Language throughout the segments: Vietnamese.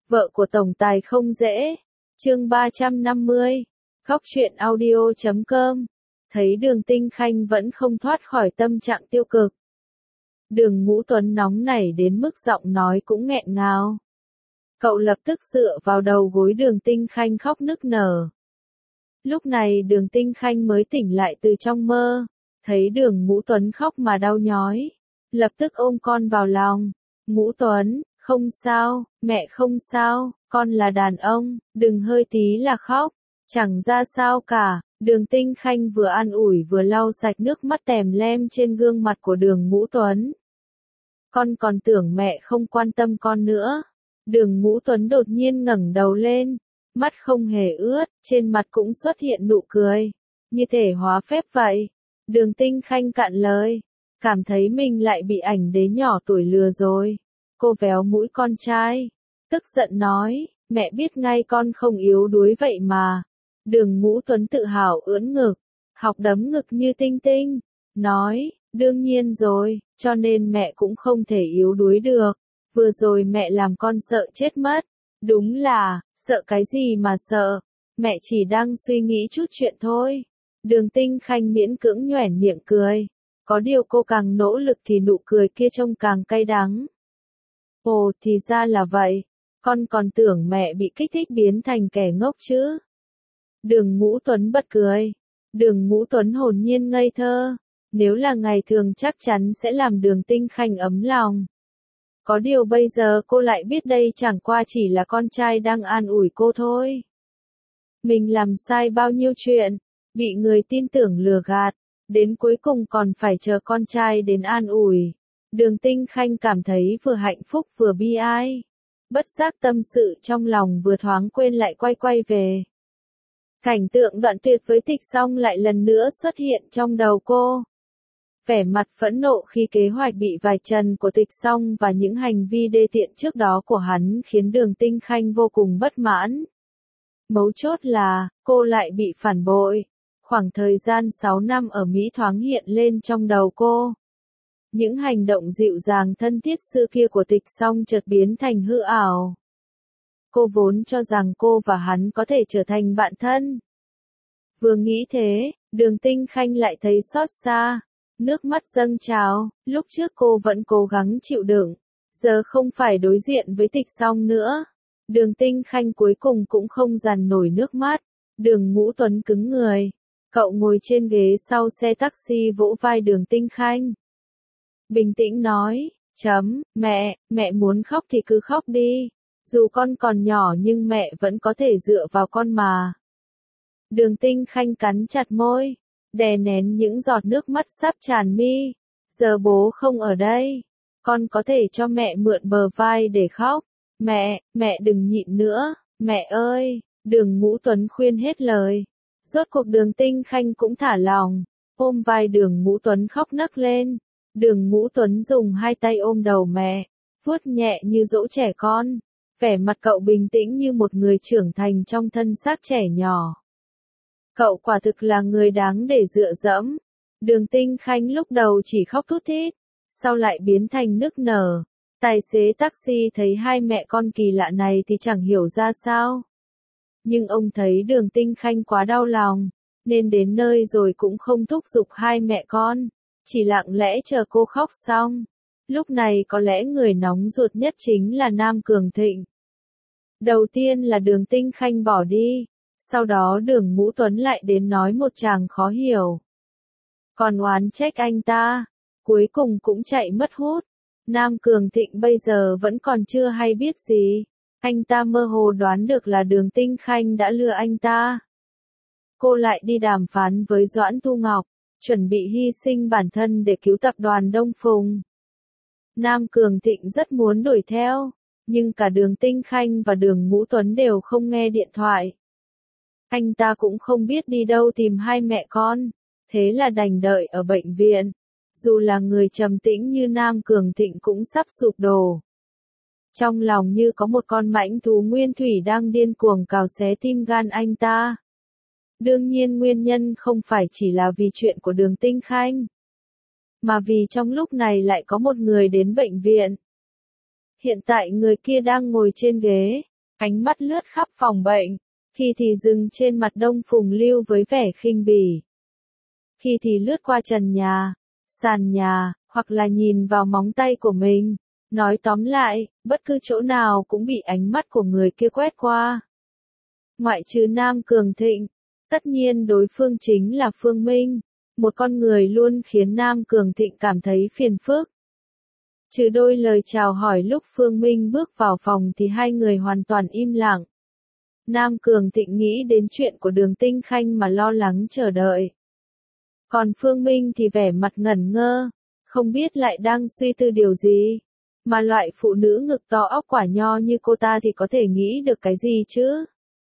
Vợ của tổng tài không dễ. Chương 350. Khóc chuyện audio.com. Thấy Đường Tinh Khanh vẫn không thoát khỏi tâm trạng tiêu cực. Đường Ngũ Tuấn nóng nảy đến mức giọng nói cũng nghẹn ngào. Cậu lập tức dựa vào đầu gối Đường Tinh Khanh khóc nức nở. Lúc này Đường Tinh Khanh mới tỉnh lại từ trong mơ. Thấy Đường Ngũ Tuấn khóc mà đau nhói. Lập tức ôm con vào lòng. Ngũ Tuấn, không sao, mẹ không sao, con là đàn ông, đừng hơi tí là khóc. Chẳng ra sao cả. Đường Tinh Khanh vừa an ủi vừa lau sạch nước mắt tèm lem trên gương mặt của Đường Ngũ Tuấn. Con còn tưởng mẹ không quan tâm con nữa. Đường Ngũ Tuấn đột nhiên ngẩng đầu lên, mắt không hề ướt, trên mặt cũng xuất hiện nụ cười, như thể hóa phép vậy. Đường Tinh Khanh cạn lời, cảm thấy mình lại bị ảnh đế nhỏ tuổi lừa rồi. Cô véo mũi con trai, tức giận nói, mẹ biết ngay con không yếu đuối vậy mà. Đường Ngũ Tuấn tự hào ưỡn ngực, học đấm ngực như Tinh Tinh, nói, đương nhiên rồi, cho nên mẹ cũng không thể yếu đuối được. Vừa rồi mẹ làm con sợ chết mất. Đúng là, sợ cái gì mà sợ, mẹ chỉ đang suy nghĩ chút chuyện thôi. Đường Tinh Khanh miễn cưỡng nhoẻn miệng cười. Có điều cô càng nỗ lực thì nụ cười kia trông càng cay đắng. Ồ, thì ra là vậy, con còn tưởng mẹ bị kích thích biến thành kẻ ngốc chứ. Đường Ngũ Tuấn bật cười. Đường Ngũ Tuấn hồn nhiên ngây thơ. Nếu là ngày thường chắc chắn sẽ làm Đường Tinh Khanh ấm lòng. Có điều bây giờ cô lại biết đây chẳng qua chỉ là con trai đang an ủi cô thôi. Mình làm sai bao nhiêu chuyện, bị người tin tưởng lừa gạt, đến cuối cùng còn phải chờ con trai đến an ủi. Đường Tinh Khanh cảm thấy vừa hạnh phúc vừa bi ai. Bất giác tâm sự trong lòng vừa thoáng quên lại quay về. Cảnh tượng đoạn tuyệt với Tịch Song lại lần nữa xuất hiện trong đầu cô. Vẻ mặt phẫn nộ khi kế hoạch bị vạch trần của Tịch Song và những hành vi đê tiện trước đó của hắn khiến Đường Tinh Khanh vô cùng bất mãn. Mấu chốt là, cô lại bị phản bội. Khoảng thời gian 6 năm ở Mỹ thoáng hiện lên trong đầu cô. Những hành động dịu dàng thân thiết xưa kia của Tịch Song chợt biến thành hư ảo. Cô vốn cho rằng cô và hắn có thể trở thành bạn thân. Vừa nghĩ thế, Đường Tinh Khanh lại thấy xót xa. Nước mắt dâng trào, lúc trước cô vẫn cố gắng chịu đựng, giờ không phải đối diện với Tịch Song nữa. Đường Tinh Khanh cuối cùng cũng không dằn nổi nước mắt. Đường Ngũ Tuấn cứng người. Cậu ngồi trên ghế sau xe taxi vỗ vai Đường Tinh Khanh. Bình tĩnh nói, mẹ muốn khóc thì cứ khóc đi. Dù con còn nhỏ nhưng mẹ vẫn có thể dựa vào con mà. Đường Tinh Khanh cắn chặt môi, đè nén những giọt nước mắt sắp tràn mi. Giờ bố không ở đây, con có thể cho mẹ mượn bờ vai để khóc. Mẹ đừng nhịn nữa, mẹ ơi. Đường Ngũ Tuấn khuyên hết lời. Rốt cuộc Đường Tinh Khanh cũng thả lòng, ôm vai Đường Ngũ Tuấn khóc nấc lên. Đường Ngũ Tuấn dùng hai tay ôm đầu mẹ, vuốt nhẹ như dỗ trẻ con. Vẻ mặt cậu bình tĩnh như một người trưởng thành trong thân xác trẻ nhỏ. Cậu quả thực là người đáng để dựa dẫm. Đường Tinh Khanh lúc đầu chỉ khóc thút thít, sau lại biến thành nức nở. Tài xế taxi thấy hai mẹ con kỳ lạ này thì chẳng hiểu ra sao. Nhưng ông thấy Đường Tinh Khanh quá đau lòng, nên đến nơi rồi cũng không thúc giục hai mẹ con, chỉ lặng lẽ chờ cô khóc xong. Lúc này có lẽ người nóng ruột nhất chính là Nam Cường Thịnh. Đầu tiên là Đường Tinh Khanh bỏ đi. Sau đó Đường Ngũ Tuấn lại đến nói một tràng khó hiểu. Còn oán trách anh ta. Cuối cùng cũng chạy mất hút. Nam Cường Thịnh bây giờ vẫn còn chưa hay biết gì. Anh ta mơ hồ đoán được là Đường Tinh Khanh đã lừa anh ta. Cô lại đi đàm phán với Doãn Thu Ngọc, chuẩn bị hy sinh bản thân để cứu tập đoàn Đông Phùng. Nam Cường Thịnh rất muốn đuổi theo, nhưng cả Đường Tinh Khanh và Đường Ngũ Tuấn đều không nghe điện thoại. Anh ta cũng không biết đi đâu tìm hai mẹ con, thế là đành đợi ở bệnh viện. Dù là người trầm tĩnh như Nam Cường Thịnh cũng sắp sụp đổ. Trong lòng như có một con mãnh thú nguyên thủy đang điên cuồng cào xé tim gan anh ta. Đương nhiên nguyên nhân không phải chỉ là vì chuyện của Đường Tinh Khanh, mà vì trong lúc này lại có một người đến bệnh viện. Hiện tại người kia đang ngồi trên ghế, Ánh mắt lướt khắp phòng bệnh, khi thì dừng trên mặt Đông Phùng Lưu với vẻ khinh bỉ. Khi thì lướt qua trần nhà, sàn nhà, hoặc là nhìn vào móng tay của mình. Nói tóm lại, bất cứ chỗ nào cũng bị ánh mắt của người kia quét qua. Ngoại trừ Nam Cường Thịnh, tất nhiên đối phương chính là Phương Minh, một con người luôn khiến Nam Cường Thịnh cảm thấy phiền phức. Trừ đôi lời chào hỏi lúc Phương Minh bước vào phòng thì hai người hoàn toàn im lặng. Nam Cường Thịnh nghĩ đến chuyện của Đường Tinh Khanh mà lo lắng chờ đợi. Còn Phương Minh thì vẻ mặt ngẩn ngơ, không biết lại đang suy tư điều gì. Mà loại phụ nữ ngực to óc quả nho như cô ta thì có thể nghĩ được cái gì chứ?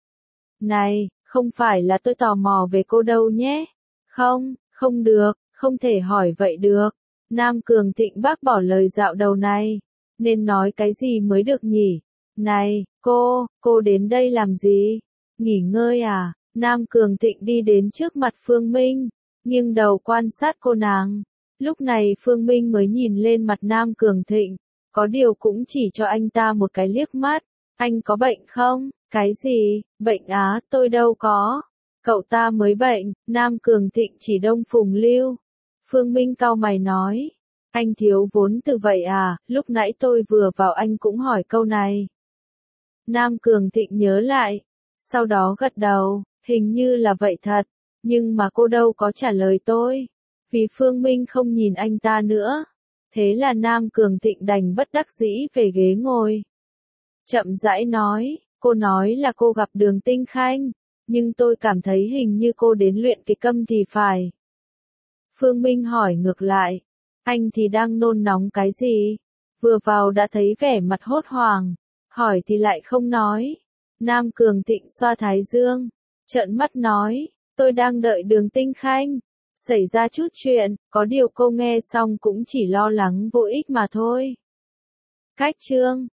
Này, không phải là tôi tò mò về cô đâu nhé. Không, không được, không thể hỏi vậy được. Nam Cường Thịnh bác bỏ lời dạo đầu này. Nên nói cái gì mới được nhỉ? Này, cô đến đây làm gì? Nghỉ ngơi à? Nam Cường Thịnh đi đến trước mặt Phương Minh, nghiêng đầu quan sát cô nàng. Lúc này Phương Minh mới nhìn lên mặt Nam Cường Thịnh, có điều cũng chỉ cho anh ta một cái liếc mắt. Anh có bệnh không? Cái gì? Bệnh á, tôi đâu có. Cậu ta mới bệnh. Nam Cường Thịnh chỉ Đông Phùng Lưu. Phương Minh cau mày nói. Anh thiếu vốn từ vậy à, lúc nãy tôi vừa vào anh cũng hỏi câu này. Nam Cường Thịnh nhớ lại, sau đó gật đầu, hình như là vậy thật, nhưng mà cô đâu có trả lời tôi, vì Phương Minh không nhìn anh ta nữa. Thế là Nam Cường Thịnh đành bất đắc dĩ về ghế ngồi. Chậm rãi nói, cô nói là cô gặp Đường Tinh Khanh, nhưng tôi cảm thấy hình như cô đến luyện kịch câm thì phải. Phương Minh hỏi ngược lại, anh thì đang nôn nóng cái gì? Vừa vào đã thấy vẻ mặt hốt hoảng, hỏi thì lại không nói. Nam Cường Thịnh xoa thái dương, trợn mắt nói, tôi đang đợi Đường Tinh Khanh. Xảy ra chút chuyện, có điều cô nghe xong cũng chỉ lo lắng vô ích mà thôi. Cách chương